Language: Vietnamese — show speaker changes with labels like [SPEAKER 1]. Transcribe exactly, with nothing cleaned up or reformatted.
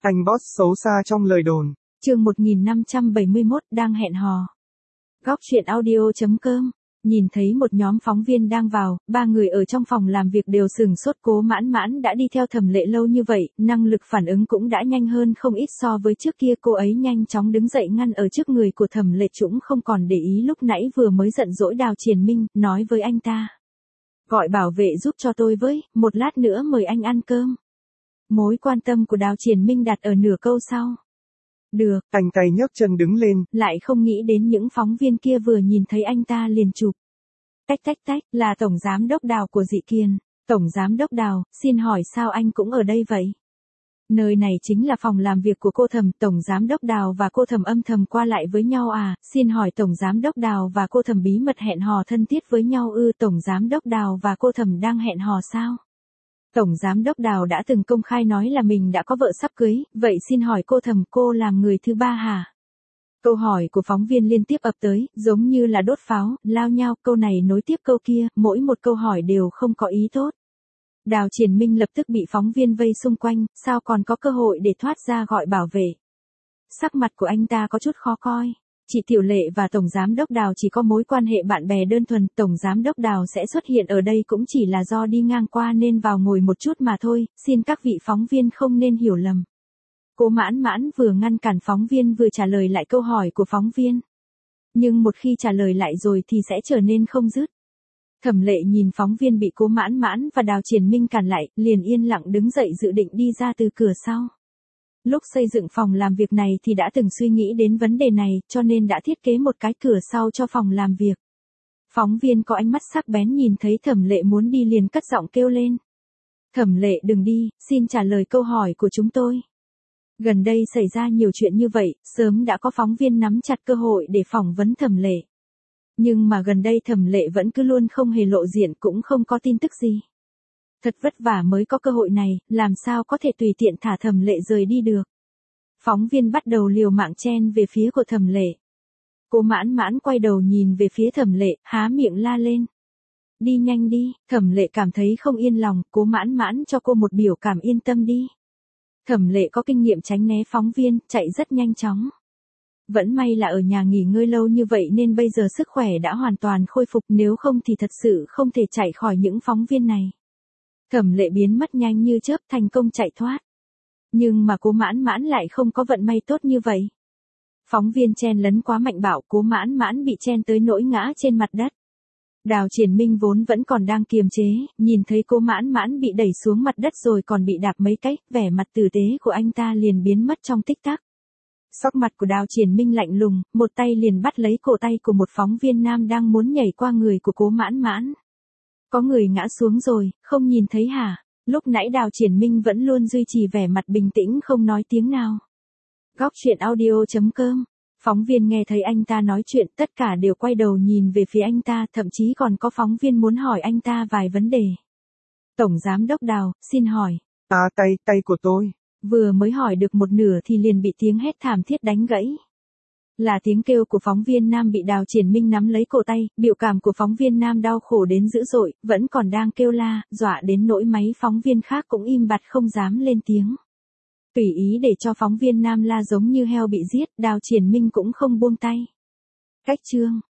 [SPEAKER 1] Anh boss xấu xa trong lời đồn.
[SPEAKER 2] Chương một nghìn năm trăm bảy mươi mốt đang hẹn hò. Góc truyện audio chấm com. Nhìn thấy một nhóm phóng viên đang vào, ba người ở trong phòng làm việc đều sửng sốt. Cố Mãn Mãn đã đi theo Thẩm Lệ lâu như vậy, năng lực phản ứng cũng đã nhanh hơn không ít so với trước kia. Cô ấy nhanh chóng đứng dậy ngăn ở trước người của Thẩm Lệ, cũng không còn để ý lúc nãy vừa mới giận dỗi Đào Triền Minh, nói với anh ta: gọi bảo vệ giúp cho tôi với, một lát nữa mời anh ăn cơm. Mối quan tâm của Đào Triền Minh đặt ở nửa câu sau. Được.
[SPEAKER 1] Anh tay nhấc chân đứng lên.
[SPEAKER 2] Lại không nghĩ đến những phóng viên kia vừa nhìn thấy anh ta liền chụp. Tách tách tách, là Tổng Giám đốc Đào của Dị Kiền. Tổng Giám đốc Đào, xin hỏi sao anh cũng ở đây vậy? Nơi này chính là phòng làm việc của cô Thẩm. Tổng Giám đốc Đào và cô Thẩm âm thầm qua lại với nhau à? Xin hỏi Tổng Giám đốc Đào và cô Thẩm bí mật hẹn hò thân thiết với nhau ư? Tổng Giám đốc Đào và cô Thẩm đang hẹn hò sao? Tổng Giám đốc Đào đã từng công khai nói là mình đã có vợ sắp cưới, vậy xin hỏi cô Thẩm, cô làm người thứ ba hả? Câu hỏi của phóng viên liên tiếp ập tới, giống như là đốt pháo, lao nhau, câu này nối tiếp câu kia, mỗi một câu hỏi đều không có ý tốt. Đào Triền Minh lập tức bị phóng viên vây xung quanh, sao còn có cơ hội để thoát ra gọi bảo vệ. Sắc mặt của anh ta có chút khó coi. Chị Tiểu Lệ và Tổng Giám đốc Đào chỉ có mối quan hệ bạn bè đơn thuần, Tổng Giám đốc Đào sẽ xuất hiện ở đây cũng chỉ là do đi ngang qua nên vào ngồi một chút mà thôi, xin các vị phóng viên không nên hiểu lầm. Cố Mãn Mãn vừa ngăn cản phóng viên vừa trả lời lại câu hỏi của phóng viên. Nhưng một khi trả lời lại rồi thì sẽ trở nên không dứt. Thẩm Lệ nhìn phóng viên bị Cố Mãn Mãn và Đào Triền Minh cản lại, liền yên lặng đứng dậy dự định đi ra từ cửa sau. Lúc xây dựng phòng làm việc này thì đã từng suy nghĩ đến vấn đề này, cho nên đã thiết kế một cái cửa sau cho phòng làm việc. Phóng viên có ánh mắt sắc bén nhìn thấy Thẩm Lệ muốn đi liền cất giọng kêu lên. Thẩm Lệ đừng đi, xin trả lời câu hỏi của chúng tôi. Gần đây xảy ra nhiều chuyện như vậy, sớm đã có phóng viên nắm chặt cơ hội để phỏng vấn Thẩm Lệ. Nhưng mà gần đây Thẩm Lệ vẫn cứ luôn không hề lộ diện, cũng không có tin tức gì. Thật vất vả mới có cơ hội này, làm sao có thể tùy tiện thả Thẩm Lệ rời đi được. Phóng viên bắt đầu liều mạng chen về phía của Thẩm Lệ. Cố Mãn Mãn quay đầu nhìn về phía Thẩm Lệ, há miệng la lên. Đi nhanh đi, Thẩm Lệ cảm thấy không yên lòng, Cố Mãn Mãn cho cô một biểu cảm yên tâm đi. Thẩm Lệ có kinh nghiệm tránh né phóng viên, chạy rất nhanh chóng. Vẫn may là ở nhà nghỉ ngơi lâu như vậy nên bây giờ sức khỏe đã hoàn toàn khôi phục, nếu không thì thật sự không thể chạy khỏi những phóng viên này. Thẩm Lệ biến mất nhanh như chớp, thành công chạy thoát. Nhưng mà Cố Mãn Mãn lại không có vận may tốt như vậy. Phóng viên chen lấn quá mạnh bạo, Cố Mãn Mãn bị chen tới nỗi ngã trên mặt đất. Đào Triền Minh vốn vẫn còn đang kiềm chế, nhìn thấy Cố Mãn Mãn bị đẩy xuống mặt đất rồi còn bị đạp mấy cái, vẻ mặt tử tế của anh ta liền biến mất trong tích tắc. Sắc mặt của Đào Triền Minh lạnh lùng, một tay liền bắt lấy cổ tay của một phóng viên nam đang muốn nhảy qua người của Cố Mãn Mãn. Có người ngã xuống rồi, không nhìn thấy hả? Lúc nãy Đào Triền Minh vẫn luôn duy trì vẻ mặt bình tĩnh không nói tiếng nào. Góc truyện audio chấm com. Phóng viên nghe thấy anh ta nói chuyện, tất cả đều quay đầu nhìn về phía anh ta, thậm chí còn có phóng viên muốn hỏi anh ta vài vấn đề. Tổng Giám đốc Đào, xin hỏi.
[SPEAKER 1] À tay, tay của tôi.
[SPEAKER 2] Vừa mới hỏi được một nửa thì liền bị tiếng hét thảm thiết đánh gãy. Là tiếng kêu của phóng viên nam bị Đào Triền Minh nắm lấy cổ tay, biểu cảm của phóng viên nam đau khổ đến dữ dội, vẫn còn đang kêu la, dọa đến nỗi máy phóng viên khác cũng im bặt không dám lên tiếng. Tùy ý để cho phóng viên nam la giống như heo bị giết, Đào Triền Minh cũng không buông tay. Cách chương.